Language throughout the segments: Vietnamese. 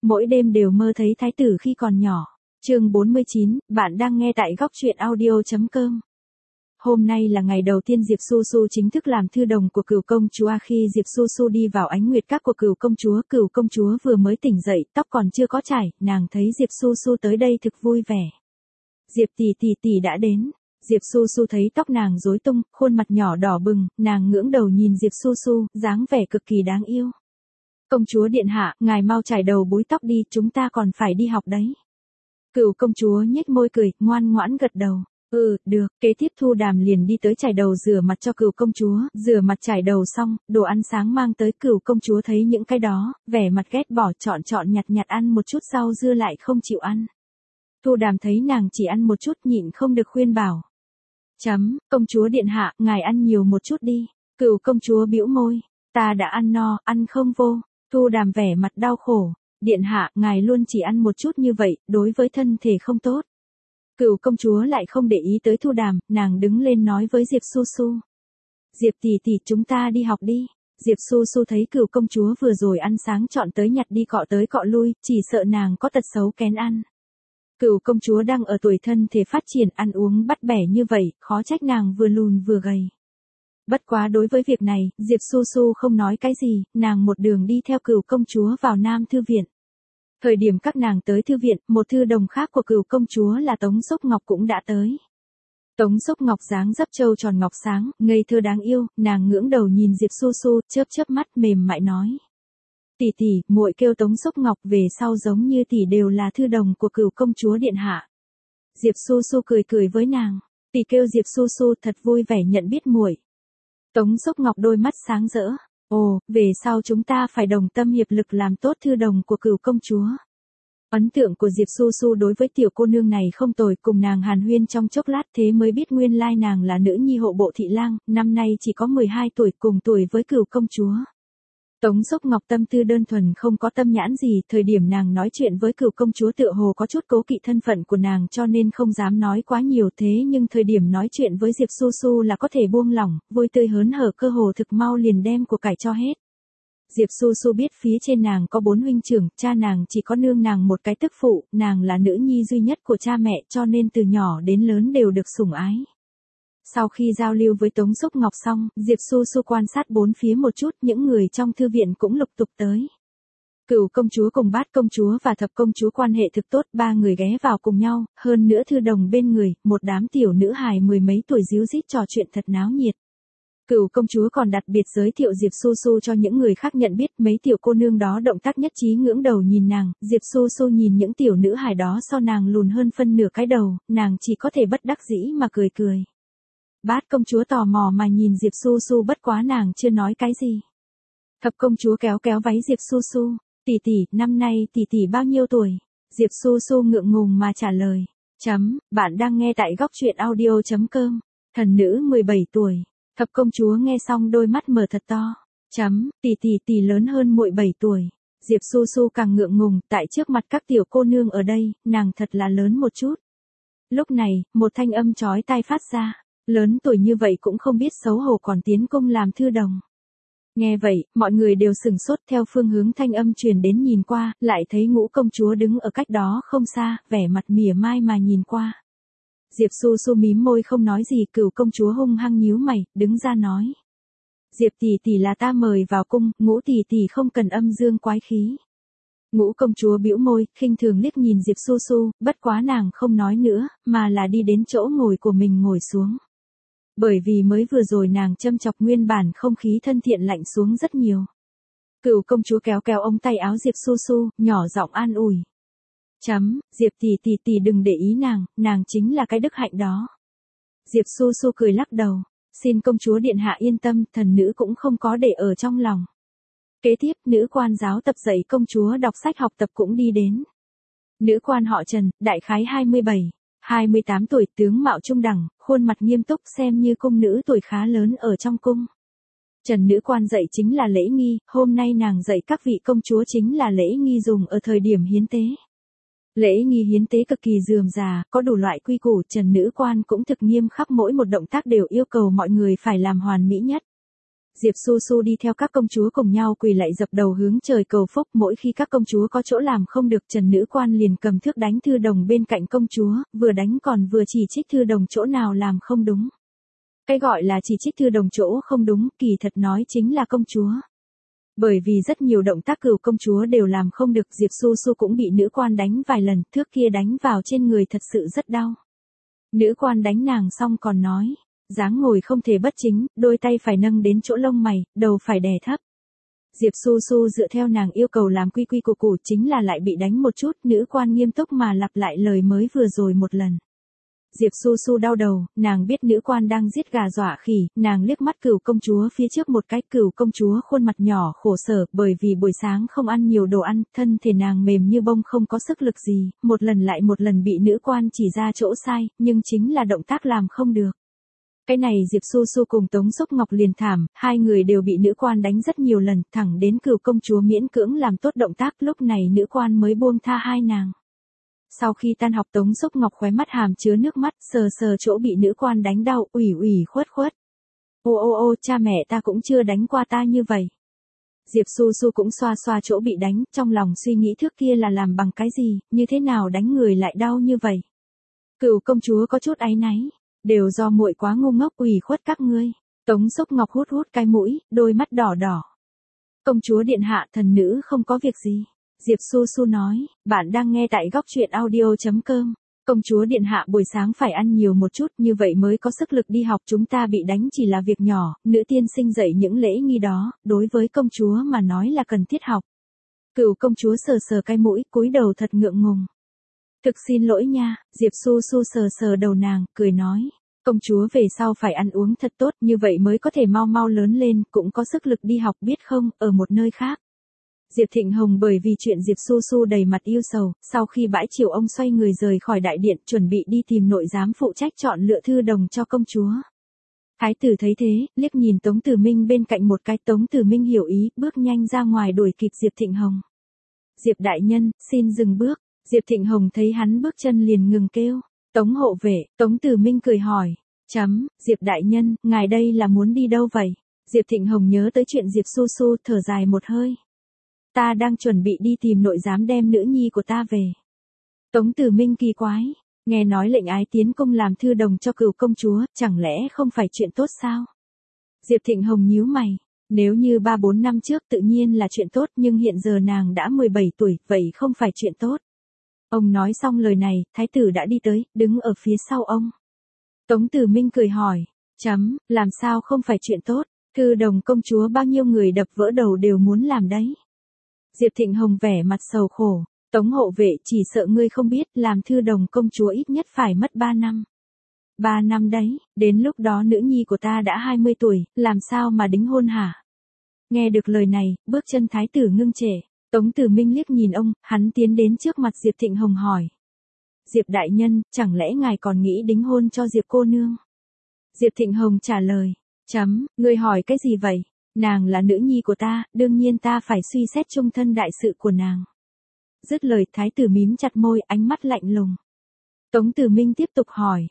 Mỗi đêm đều mơ thấy thái tử khi còn nhỏ. Chương 49, bạn đang nghe tại góc truyện audio.com. Hôm nay là ngày đầu tiên Diệp Su Su chính thức làm thư đồng của Cửu công chúa. Khi Diệp Su Su đi vào ánh nguyệt các của Cửu công chúa vừa mới tỉnh dậy, tóc còn chưa có chải, nàng thấy Diệp Su Su tới đây thực vui vẻ. Diệp tỷ đã đến. Diệp Su Su thấy tóc nàng rối tung, khuôn mặt nhỏ đỏ bừng, nàng ngưỡng đầu nhìn Diệp Su Su, dáng vẻ cực kỳ đáng yêu. Công chúa điện hạ, ngài mau chải đầu búi tóc đi, chúng ta còn phải đi học đấy. Cửu công chúa nhếch môi cười, ngoan ngoãn gật đầu. Được. Kế tiếp Thu Đàm liền đi tới chải đầu rửa mặt cho Cửu công chúa, rửa mặt chải đầu xong, đồ ăn sáng mang tới. Cửu công chúa thấy những cái đó, vẻ mặt ghét bỏ, chọn nhặt ăn một chút, rau dưa lại không chịu ăn. Thu Đàm thấy nàng chỉ ăn một chút, nhịn không được khuyên bảo. Công chúa điện hạ, ngài ăn nhiều một chút đi. Cửu công chúa bĩu môi, ta đã ăn no, ăn không vô. Thu Đàm vẻ mặt đau khổ, điện hạ, ngài luôn chỉ ăn một chút như vậy, đối với thân thể không tốt. Cửu công chúa lại không để ý tới Thu Đàm, nàng đứng lên nói với Diệp Su Su. Diệp tỷ, chúng ta đi học đi. Diệp Su Su thấy Cửu công chúa vừa rồi ăn sáng chọn tới nhặt đi cọ tới cọ lui, chỉ sợ nàng có tật xấu kén ăn. Cửu công chúa đang ở tuổi thân thể phát triển, ăn uống bắt bẻ như vậy, khó trách nàng vừa lùn vừa gầy. Bất quá đối với việc này, Diệp Su Su không nói cái gì, nàng một đường đi theo Cửu công chúa vào Nam Thư viện. Thời điểm các nàng tới thư viện, một thư đồng khác của Cửu công chúa là Tống Sốc Ngọc cũng đã tới. Tống Sốc Ngọc dáng dấp trâu tròn ngọc sáng, ngây thơ đáng yêu, nàng ngưỡng đầu nhìn Diệp Su Su, chớp mắt mềm mại nói. Tỷ, muội kêu Tống Sốc Ngọc, về sau giống như tỷ đều là thư đồng của Cửu công chúa điện hạ. Diệp Su Su cười với nàng, tỷ kêu Diệp Su Su, thật vui vẻ nhận biết muội. Tống Sốc Ngọc đôi mắt sáng rỡ, về sau chúng ta phải đồng tâm hiệp lực làm tốt thư đồng của Cửu công chúa. Ấn tượng của Diệp Su Su đối với tiểu cô nương này không tồi, cùng nàng hàn huyên trong chốc lát thế mới biết nguyên lai nàng là nữ nhi hộ bộ thị lang, năm nay chỉ có 12 tuổi, cùng tuổi với Cửu công chúa. Tống Sốc Ngọc tâm tư đơn thuần, không có tâm nhãn gì, thời điểm nàng nói chuyện với Cửu công chúa tựa hồ có chút cố kỵ thân phận của nàng cho nên không dám nói quá nhiều, thế nhưng thời điểm nói chuyện với Diệp Su Su là có thể buông lỏng, vui tươi hớn hở, cơ hồ thực mau liền đem của cải cho hết. Diệp Su Su biết phía trên nàng có 4 huynh trưởng, cha nàng chỉ có nương nàng một cái tức phụ, nàng là nữ nhi duy nhất của cha mẹ cho nên từ nhỏ đến lớn đều được sủng ái. Sau khi giao lưu với Tống Sốc Ngọc xong, Diệp Su Su quan sát bốn phía một chút, những người trong thư viện cũng lục tục tới. Cửu công chúa cùng Bát công chúa và Thập công chúa quan hệ thực tốt, ba người ghé vào cùng nhau, hơn nữa thư đồng bên người, một đám tiểu nữ hài mười mấy tuổi díu dít trò chuyện thật náo nhiệt. Cửu công chúa còn đặc biệt giới thiệu Diệp Su Su cho những người khác nhận biết, mấy tiểu cô nương đó động tác nhất trí ngưỡng đầu nhìn nàng, Diệp Su Su nhìn những tiểu nữ hài đó so nàng lùn hơn phân nửa cái đầu, nàng chỉ có thể bất đắc dĩ mà cười. Bát công chúa tò mò mà nhìn Diệp Su Su, bất quá nàng chưa nói cái gì. Thập công chúa kéo váy Diệp Su Su, tỷ, năm nay tỷ bao nhiêu tuổi? Diệp Su Su ngượng ngùng mà trả lời. Bạn đang nghe tại góc truyện audio.com. Thần nữ 17 tuổi. Thập công chúa nghe xong đôi mắt mở thật to. Tỷ lớn hơn muội 7 tuổi. Diệp Su Su càng ngượng ngùng, tại trước mặt các tiểu cô nương ở đây, nàng thật là lớn một chút. Lúc này, một thanh âm chói tai phát ra. Lớn tuổi như vậy cũng không biết xấu hổ còn tiến cung làm thư đồng. Nghe vậy, mọi người đều sửng sốt, theo phương hướng thanh âm truyền đến nhìn qua, lại thấy Ngũ công chúa đứng ở cách đó không xa, vẻ mặt mỉa mai mà nhìn qua. Diệp Su Su mím môi không nói gì, Cửu công chúa hung hăng nhíu mày, đứng ra nói. Diệp tỷ là ta mời vào cung, Ngũ tỷ không cần âm dương quái khí. Ngũ công chúa bĩu môi, khinh thường liếc nhìn Diệp Su Su, bất quá nàng không nói nữa, mà là đi đến chỗ ngồi của mình ngồi xuống. Bởi vì mới vừa rồi nàng châm chọc nguyên bản không khí thân thiện lạnh xuống rất nhiều. Cửu công chúa kéo ống tay áo Diệp Su Su, nhỏ giọng an ủi. Diệp tỷ đừng để ý nàng chính là cái đức hạnh đó. Diệp Su Su cười lắc đầu, xin công chúa điện hạ yên tâm, thần nữ cũng không có để ở trong lòng. Kế tiếp, nữ quan giáo tập dạy công chúa đọc sách học tập cũng đi đến. Nữ quan họ Trần, đại khái 27-28 tuổi, tướng mạo trung đẳng, khuôn mặt nghiêm túc, xem như cung nữ tuổi khá lớn ở trong cung. Trần nữ quan dạy chính là lễ nghi, hôm nay nàng dạy các vị công chúa chính là lễ nghi dùng ở thời điểm hiến tế. Lễ nghi hiến tế cực kỳ rườm rà, có đủ loại quy củ, Trần nữ quan cũng thực nghiêm khắc, mỗi một động tác đều yêu cầu mọi người phải làm hoàn mỹ nhất. Diệp Su Su đi theo các công chúa cùng nhau quỳ lạy dập đầu hướng trời cầu phúc, mỗi khi các công chúa có chỗ làm không được, Trần nữ quan liền cầm thước đánh Thư Đồng bên cạnh công chúa, vừa đánh còn vừa chỉ trích Thư Đồng chỗ nào làm không đúng. Cái gọi là chỉ trích Thư Đồng chỗ không đúng, kỳ thật nói chính là công chúa. Bởi vì rất nhiều động tác Cửu công chúa đều làm không được, Diệp Su Su cũng bị nữ quan đánh vài lần, thước kia đánh vào trên người thật sự rất đau. Nữ quan đánh nàng xong còn nói, dáng ngồi không thể bất chính, đôi tay phải nâng đến chỗ lông mày, đầu phải đè thấp. Diệp Su Su dựa theo nàng yêu cầu làm quy quy củ củ, chính là lại bị đánh một chút, nữ quan nghiêm túc mà lặp lại lời mới vừa rồi một lần. Diệp Su Su đau đầu, nàng biết nữ quan đang giết gà dọa khỉ, nàng liếc mắt Cửu công chúa phía trước một cái, Cửu công chúa khuôn mặt nhỏ khổ sở, bởi vì buổi sáng không ăn nhiều đồ ăn, thân thể nàng mềm như bông không có sức lực gì, một lần lại một lần bị nữ quan chỉ ra chỗ sai, nhưng chính là động tác làm không được. Cái này Diệp Su Su cùng Tống Xúc Ngọc liền thảm, hai người đều bị nữ quan đánh rất nhiều lần, thẳng đến Cửu công chúa miễn cưỡng làm tốt động tác, lúc này nữ quan mới buông tha hai nàng. Sau khi tan học, Tống Xúc Ngọc khóe mắt hàm chứa nước mắt, sờ sờ chỗ bị nữ quan đánh đau, ủy khuất khuất. Ô, cha mẹ ta cũng chưa đánh qua ta như vậy. Diệp Su Su cũng xoa xoa chỗ bị đánh, trong lòng suy nghĩ thước kia là làm bằng cái gì, như thế nào đánh người lại đau như vậy. Cửu công chúa có chút áy náy, đều do muội quá ngu ngốc, ủy khuất các ngươi. Tống Xúc Ngọc hút cái mũi, đôi mắt đỏ đỏ. Công chúa điện hạ, thần nữ không có việc gì. Diệp Su Su nói, bạn đang nghe tại góc truyện audio.com. Công chúa điện hạ buổi sáng phải ăn nhiều một chút, như vậy mới có sức lực đi học, chúng ta bị đánh chỉ là việc nhỏ, nữ tiên sinh dạy những lễ nghi đó, đối với công chúa mà nói là cần thiết học. Cửu công chúa sờ sờ cái mũi, cúi đầu thật ngượng ngùng. Thực xin lỗi nha, Diệp Su Su sờ sờ đầu nàng, cười nói. Công chúa về sau phải ăn uống thật tốt, như vậy mới có thể mau mau lớn lên, cũng có sức lực đi học biết không, ở một nơi khác. Diệp Thịnh Hồng bởi vì chuyện Diệp Su Su đầy mặt yêu sầu, sau khi bãi chiều ông xoay người rời khỏi đại điện, chuẩn bị đi tìm nội giám phụ trách chọn lựa Thư Đồng cho công chúa. Thái tử thấy thế, liếc nhìn Tống Tử Minh bên cạnh một cái, Tống Tử Minh hiểu ý, bước nhanh ra ngoài đuổi kịp Diệp Thịnh Hồng. Diệp đại nhân, xin dừng bước. Diệp Thịnh Hồng thấy hắn bước chân liền ngừng kêu. Tống hộ vệ, Tống Tử Minh cười hỏi. Diệp đại nhân, ngài đây là muốn đi đâu vậy? Diệp Thịnh Hồng nhớ tới chuyện Diệp Su Su, thở dài một hơi. Ta đang chuẩn bị đi tìm nội giám đem nữ nhi của ta về. Tống Tử Minh kỳ quái, nghe nói lệnh ái tiến cung làm Thư Đồng cho Cửu công chúa, chẳng lẽ không phải chuyện tốt sao? Diệp Thịnh Hồng nhíu mày, nếu như 3-4 năm trước tự nhiên là chuyện tốt, nhưng hiện giờ nàng đã 17 tuổi, vậy không phải chuyện tốt. Ông nói xong lời này, thái tử đã đi tới, đứng ở phía sau ông. Tống Tử Minh cười hỏi, làm sao không phải chuyện tốt, Thư Đồng công chúa bao nhiêu người đập vỡ đầu đều muốn làm đấy. Diệp Thịnh Hồng vẻ mặt sầu khổ, Tống hộ vệ, chỉ sợ ngươi không biết, làm Thư Đồng công chúa ít nhất phải mất 3 năm. 3 năm đấy, đến lúc đó nữ nhi của ta đã 20 tuổi, làm sao mà đính hôn hả? Nghe được lời này, bước chân thái tử ngưng trệ, Tống Tử Minh liếc nhìn ông, hắn tiến đến trước mặt Diệp Thịnh Hồng hỏi. Diệp đại nhân, chẳng lẽ ngài còn nghĩ đính hôn cho Diệp cô nương? Diệp Thịnh Hồng trả lời, ngươi hỏi cái gì vậy? Nàng là nữ nhi của ta, đương nhiên ta phải suy xét chung thân đại sự của nàng. Dứt lời, thái tử mím chặt môi, ánh mắt lạnh lùng. Tống Tử Minh tiếp tục hỏi,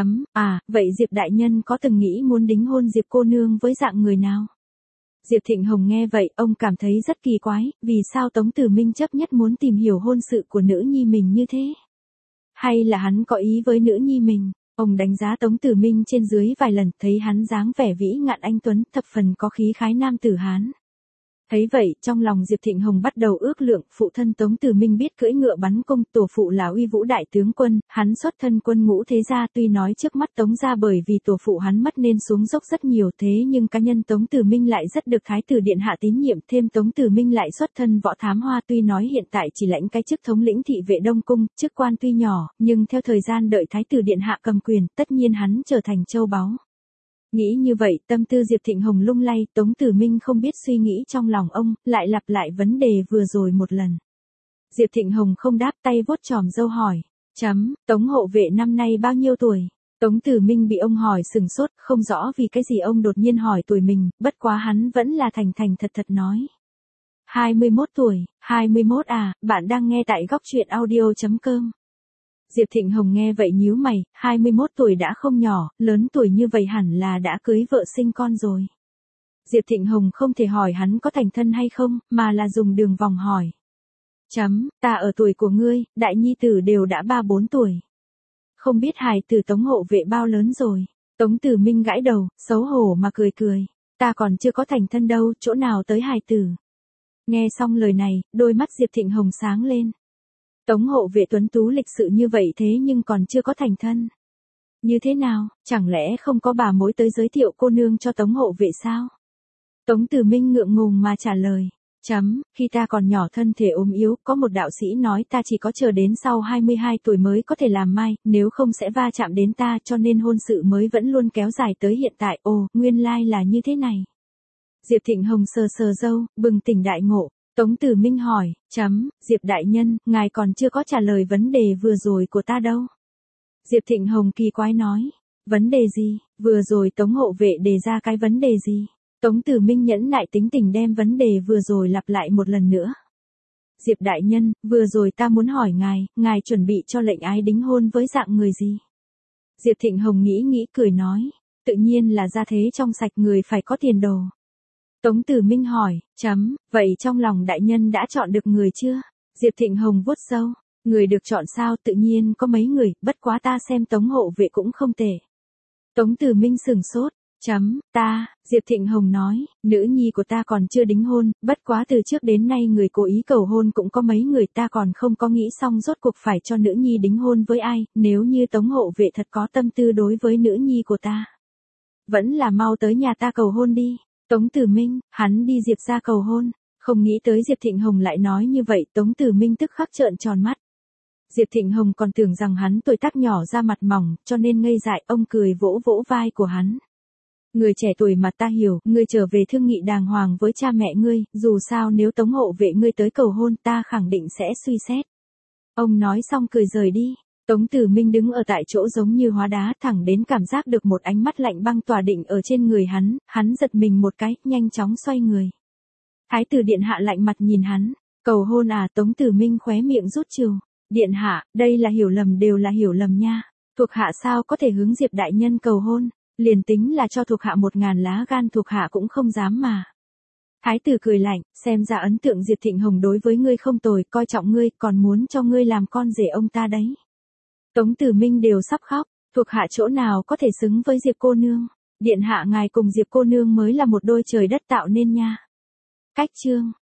vậy Diệp đại nhân có từng nghĩ muốn đính hôn Diệp cô nương với dạng người nào? Diệp Thịnh Hồng nghe vậy, ông cảm thấy rất kỳ quái, vì sao Tống Tử Minh chấp nhất muốn tìm hiểu hôn sự của nữ nhi mình như thế? Hay là hắn có ý với nữ nhi mình? Ông đánh giá Tống Tử Minh trên dưới vài lần, thấy hắn dáng vẻ vĩ ngạn anh tuấn, thập phần có khí khái nam tử Hán. Thấy vậy, trong lòng Diệp Thịnh Hồng bắt đầu ước lượng, phụ thân Tống Tử Minh biết cưỡi ngựa bắn cung, tổ phụ là Uy Vũ đại tướng quân, hắn xuất thân quân ngũ thế gia, tuy nói trước mắt Tống gia bởi vì tổ phụ hắn mất nên xuống dốc rất nhiều, thế nhưng cá nhân Tống Tử Minh lại rất được thái tử điện hạ tín nhiệm, thêm Tống Tử Minh lại xuất thân võ thám hoa, tuy nói hiện tại chỉ lãnh cái chức thống lĩnh thị vệ Đông cung, chức quan tuy nhỏ, nhưng theo thời gian đợi thái tử điện hạ cầm quyền, tất nhiên hắn trở thành châu báu. Nghĩ như vậy, tâm tư Diệp Thịnh Hồng lung lay, Tống Tử Minh không biết suy nghĩ trong lòng ông, lại lặp lại vấn đề vừa rồi một lần. Diệp Thịnh Hồng không đáp, tay vuốt chòm râu hỏi, Tống hộ vệ năm nay bao nhiêu tuổi? Tống Tử Minh bị ông hỏi sừng sốt, không rõ vì cái gì ông đột nhiên hỏi tuổi mình, bất quá hắn vẫn là thành thành thật thật nói. 21 tuổi, 21 à, bạn đang nghe tại góc truyện audio.com. Diệp Thịnh Hồng nghe vậy nhíu mày, 21 tuổi đã không nhỏ, lớn tuổi như vậy hẳn là đã cưới vợ sinh con rồi. Diệp Thịnh Hồng không thể hỏi hắn có thành thân hay không, mà là dùng đường vòng hỏi. Ta ở tuổi của ngươi, đại nhi tử đều đã 3-4 tuổi. Không biết hài tử Tống hộ vệ bao lớn rồi. Tống Tử Minh gãi đầu, xấu hổ mà cười cười. Ta còn chưa có thành thân đâu, chỗ nào tới hài tử. Nghe xong lời này, đôi mắt Diệp Thịnh Hồng sáng lên. Tống hộ vệ tuấn tú lịch sự như vậy thế nhưng còn chưa có thành thân. Như thế nào, chẳng lẽ không có bà mối tới giới thiệu cô nương cho Tống hộ vệ sao? Tống Tử Minh ngượng ngùng mà trả lời. Khi ta còn nhỏ thân thể ốm yếu, có một đạo sĩ nói ta chỉ có chờ đến sau 22 tuổi mới có thể làm mai, nếu không sẽ va chạm đến ta, cho nên hôn sự mới vẫn luôn kéo dài tới hiện tại. Ồ, nguyên lai là như thế này. Diệp Thịnh Hồng sờ sờ râu, bừng tỉnh đại ngộ. Tống Tử Minh hỏi, Diệp đại nhân, ngài còn chưa có trả lời vấn đề vừa rồi của ta đâu. Diệp Thịnh Hồng kỳ quái nói, vấn đề gì, vừa rồi Tống hộ vệ đề ra cái vấn đề gì? Tống Tử Minh nhẫn nại tính tình đem vấn đề vừa rồi lặp lại một lần nữa. Diệp đại nhân, vừa rồi ta muốn hỏi ngài chuẩn bị cho lệnh ái đính hôn với dạng người gì? Diệp Thịnh Hồng nghĩ cười nói, tự nhiên là gia thế trong sạch, người phải có tiền đồ. Tống Tử Minh hỏi, vậy trong lòng đại nhân đã chọn được người chưa? Diệp Thịnh Hồng vuốt râu, người được chọn sao, tự nhiên có mấy người, bất quá ta xem Tống hộ vệ cũng không tệ. Tống Tử Minh sửng sốt. Diệp Thịnh Hồng nói, nữ nhi của ta còn chưa đính hôn, bất quá từ trước đến nay người cố ý cầu hôn cũng có mấy người, ta còn không có nghĩ xong rốt cuộc phải cho nữ nhi đính hôn với ai, nếu như Tống hộ vệ thật có tâm tư đối với nữ nhi của ta. Vẫn là mau tới nhà ta cầu hôn đi. Tống Tử Minh, hắn đi Diệp ra cầu hôn, không nghĩ tới Diệp Thịnh Hồng lại nói như vậy, Tống Tử Minh tức khắc trợn tròn mắt. Diệp Thịnh Hồng còn tưởng rằng hắn tuổi tác nhỏ ra mặt mỏng, cho nên ngây dại, ông cười vỗ vỗ vai của hắn. Người trẻ tuổi mà ta hiểu, ngươi trở về thương nghị đàng hoàng với cha mẹ ngươi, dù sao nếu Tống hộ vệ ngươi tới cầu hôn ta khẳng định sẽ suy xét. Ông nói xong cười rời đi. Tống Tử Minh đứng ở tại chỗ giống như hóa đá, thẳng đến cảm giác được một ánh mắt lạnh băng tỏa định ở trên người hắn giật mình một cái, nhanh chóng xoay người. Thái tử điện hạ lạnh mặt nhìn hắn, cầu hôn à? Tống Tử Minh khóe miệng rút trừ. Điện hạ, đây là hiểu lầm, đều là hiểu lầm nha. Thuộc hạ sao có thể hướng Diệp đại nhân cầu hôn, liền tính là cho thuộc hạ 1000 lá gan thuộc hạ cũng không dám mà. Thái tử cười lạnh, xem ra ấn tượng Diệp Thịnh Hồng đối với ngươi không tồi, coi trọng ngươi, còn muốn cho ngươi làm con rể ông ta đấy. Tống Tử Minh đều sắp khóc, thuộc hạ chỗ nào có thể xứng với Diệp cô nương, điện hạ ngài cùng Diệp cô nương mới là một đôi trời đất tạo nên nha. Cách chương